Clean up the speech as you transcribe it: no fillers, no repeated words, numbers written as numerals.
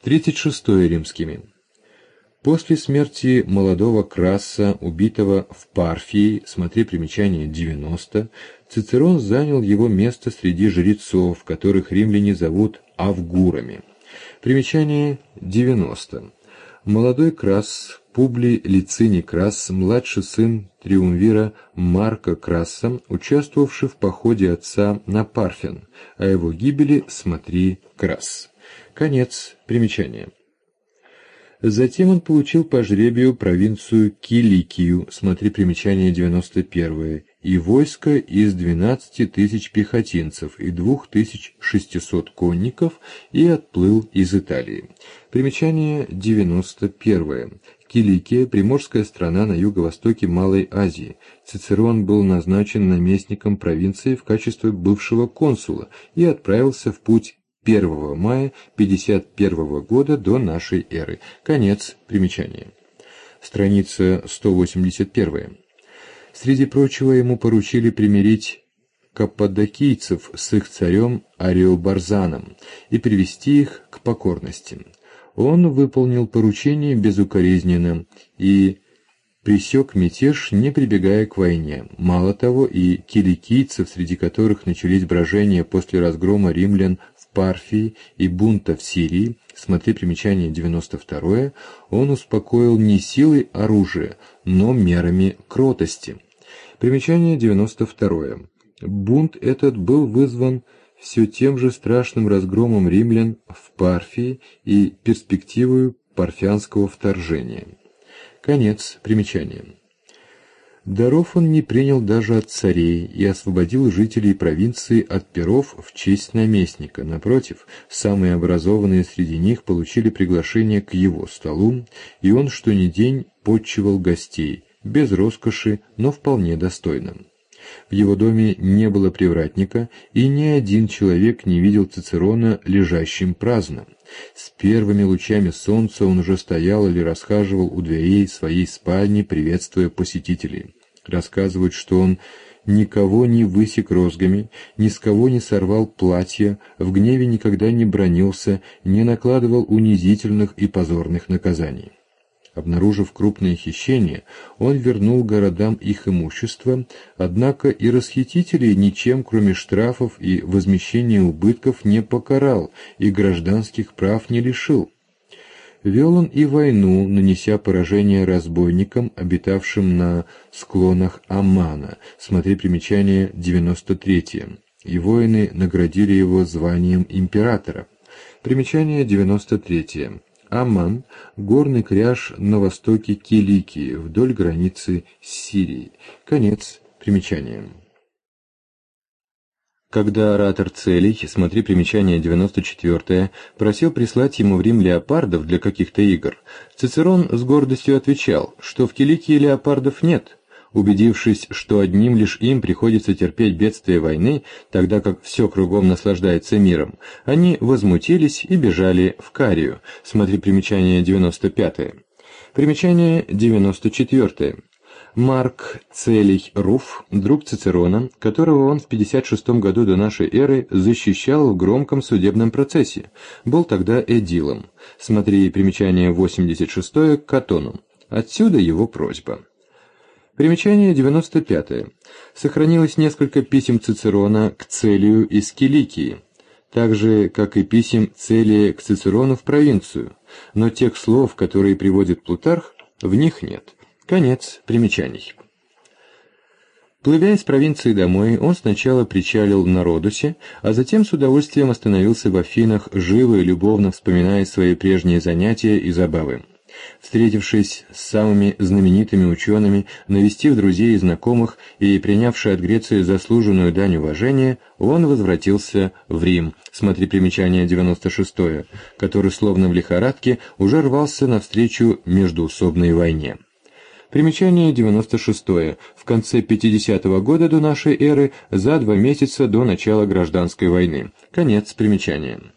36 римскими. После смерти молодого Краса, убитого в Парфии, смотри примечание 90, Цицерон занял его место среди жрецов, которых римляне зовут авгурами. Примечание 90. Молодой Крас, Публий Лициний Крас, младший сын триумвира Марка Краса, участвовавший в походе отца на Парфян. О его гибели смотри Крас. Конец примечания. Затем он получил по жребию провинцию Киликию, смотри примечание 91, и войско из 12 тысяч пехотинцев и 2600 конников и отплыл из Италии. Примечание 91. Киликия – приморская страна на юго-востоке Малой Азии. Цицерон был назначен наместником провинции в качестве бывшего консула и отправился в путь 1 мая 51 года до нашей эры. Конец примечания. Страница 181. Среди прочего ему поручили примирить каппадокийцев с их царем Ариобарзаном и привести их к покорности. Он выполнил поручение безукоризненно и пресек мятеж, не прибегая к войне. Мало того, и киликийцев, среди которых начались брожения после разгрома римлян в Парфии и бунта в Сирии, смотри примечание 92, он успокоил не силой оружия, но мерами кротости. Примечание 92. Бунт этот был вызван все тем же страшным разгромом римлян в Парфии и перспективой парфянского вторжения. Конец примечания. Даров он не принял даже от царей и освободил жителей провинции от перов в честь наместника. Напротив, самые образованные среди них получили приглашение к его столу, и он что ни день подчивал гостей, без роскоши, но вполне достойно. В его доме не было привратника, и ни один человек не видел Цицерона лежащим праздно. С первыми лучами солнца он уже стоял или расхаживал у дверей своей спальни, приветствуя посетителей. Рассказывают, что он никого не высек розгами, ни с кого не сорвал платья, в гневе никогда не бранился, не накладывал унизительных и позорных наказаний. Обнаружив крупные хищения, он вернул городам их имущество, однако и расхитителей ничем, кроме штрафов и возмещения убытков, не покарал и гражданских прав не лишил. Вел он и войну, нанеся поражение разбойникам, обитавшим на склонах Аммана, смотри примечание 93, и воины наградили его званием императора. Примечание 93. Амман – горный кряж на востоке Киликии, вдоль границы с Сирией. Конец примечания. Когда оратор Целий, смотри примечание 94, просил прислать ему в Рим леопардов для каких-то игр, Цицерон с гордостью отвечал, что в Киликии леопардов нет. Убедившись, что одним лишь им приходится терпеть бедствие войны, тогда как все кругом наслаждается миром, они возмутились и бежали в Карию. Смотри примечание 95. Примечание 94. Марк Целий Руф, друг Цицерона, которого он в 56 году до нашей эры защищал в громком судебном процессе, был тогда эдилом. Смотри примечание 86 к Катону. Отсюда его просьба. Примечание 95. Сохранилось несколько писем Цицерона к Целию из Киликии, так же, как и писем Целия к Цицерону в провинцию, но тех слов, которые приводит Плутарх, в них нет. Конец примечаний. Плывя из провинции домой, он сначала причалил на Родосе, а затем с удовольствием остановился в Афинах, живо и любовно вспоминая свои прежние занятия и забавы. Встретившись с самыми знаменитыми учеными, навестив друзей и знакомых и принявший от Греции заслуженную дань уважения, он возвратился в Рим, смотри примечание 96, который, словно в лихорадке, уже рвался навстречу междоусобной войне. Примечание 96. В конце 50-го года до нашей эры, за 2 месяца до начала гражданской войны. Конец примечания.